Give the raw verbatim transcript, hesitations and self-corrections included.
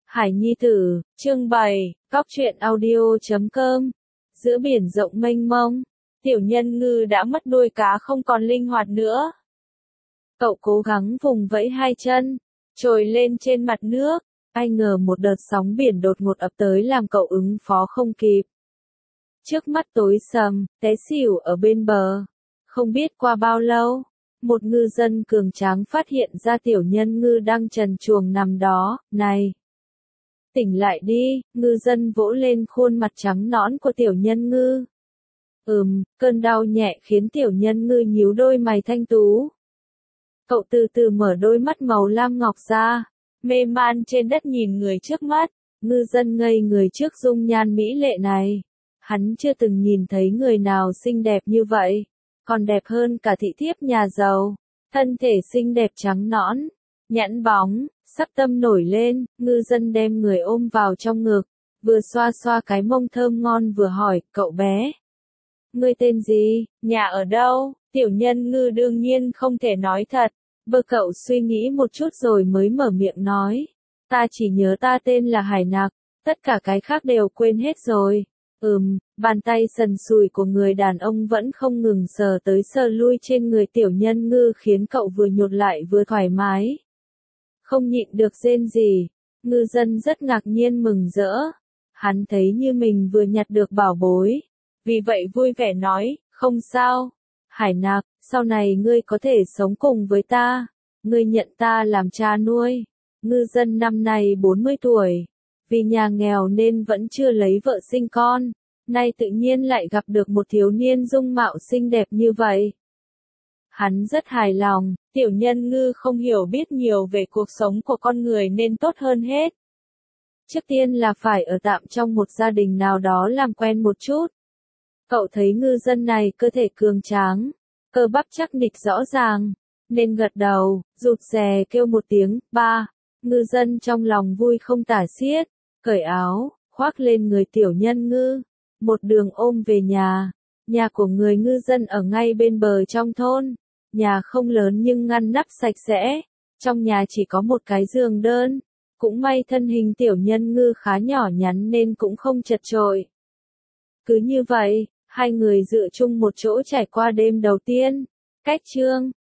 Hải Nhi Tử, chương bảy, Cóc truyện audio chấm com. Giữa biển rộng mênh mông, tiểu nhân ngư đã mất đuôi cá không còn linh hoạt nữa. Cậu cố gắng vùng vẫy hai chân, trồi lên trên mặt nước, ai ngờ một đợt sóng biển đột ngột ập tới làm cậu ứng phó không kịp. Trước mắt tối sầm, té xỉu ở bên bờ. Không biết qua bao lâu, một ngư dân cường tráng phát hiện ra tiểu nhân ngư đang trần truồng nằm đó. Này! Tỉnh lại đi, ngư dân vỗ lên khuôn mặt trắng nõn của tiểu nhân ngư. Ừm, cơn đau nhẹ khiến tiểu nhân ngư nhíu đôi mày thanh tú. Cậu từ từ mở đôi mắt màu lam ngọc ra, mê man trên đất nhìn người trước mắt. Ngư dân ngây người trước dung nhan mỹ lệ này. Hắn chưa từng nhìn thấy người nào xinh đẹp như vậy, còn đẹp hơn cả thị thiếp nhà giàu. Thân thể xinh đẹp trắng nõn, nhẵn bóng, sắc tâm nổi lên, ngư dân đem người ôm vào trong ngực, vừa xoa xoa cái mông thơm ngon vừa hỏi, cậu bé, ngươi tên gì, nhà ở đâu? Tiểu nhân ngư đương nhiên không thể nói thật, bơ cậu suy nghĩ một chút rồi mới mở miệng nói, ta chỉ nhớ ta tên là Hải Nặc, tất cả cái khác đều quên hết rồi. Ừm, bàn tay sần sùi của người đàn ông vẫn không ngừng sờ tới sờ lui trên người tiểu nhân ngư khiến cậu vừa nhột lại vừa thoải mái. Không nhịn được rên gì, ngư dân rất ngạc nhiên mừng rỡ. Hắn thấy như mình vừa nhặt được bảo bối. Vì vậy vui vẻ nói, không sao. Hải Nặc, sau này ngươi có thể sống cùng với ta. Ngươi nhận ta làm cha nuôi. Ngư dân năm nay bốn mươi tuổi. Vì nhà nghèo nên vẫn chưa lấy vợ sinh con. Nay tự nhiên lại gặp được một thiếu niên dung mạo xinh đẹp như vậy. Hắn rất hài lòng, tiểu nhân ngư không hiểu biết nhiều về cuộc sống của con người nên tốt hơn hết. Trước tiên là phải ở tạm trong một gia đình nào đó làm quen một chút. Cậu thấy ngư dân này cơ thể cường tráng, cơ bắp chắc nịch rõ ràng, nên gật đầu, rụt rè kêu một tiếng, ba. Ngư dân trong lòng vui không tả xiết, cởi áo, khoác lên người tiểu nhân ngư, một đường ôm về nhà. Nhà của người ngư dân ở ngay bên bờ trong thôn. Nhà không lớn nhưng ngăn nắp sạch sẽ. Trong nhà chỉ có một cái giường đơn. Cũng may thân hình tiểu nhân ngư khá nhỏ nhắn nên cũng không chật chội. Cứ như vậy, hai người dựa chung một chỗ trải qua đêm đầu tiên. Cách chương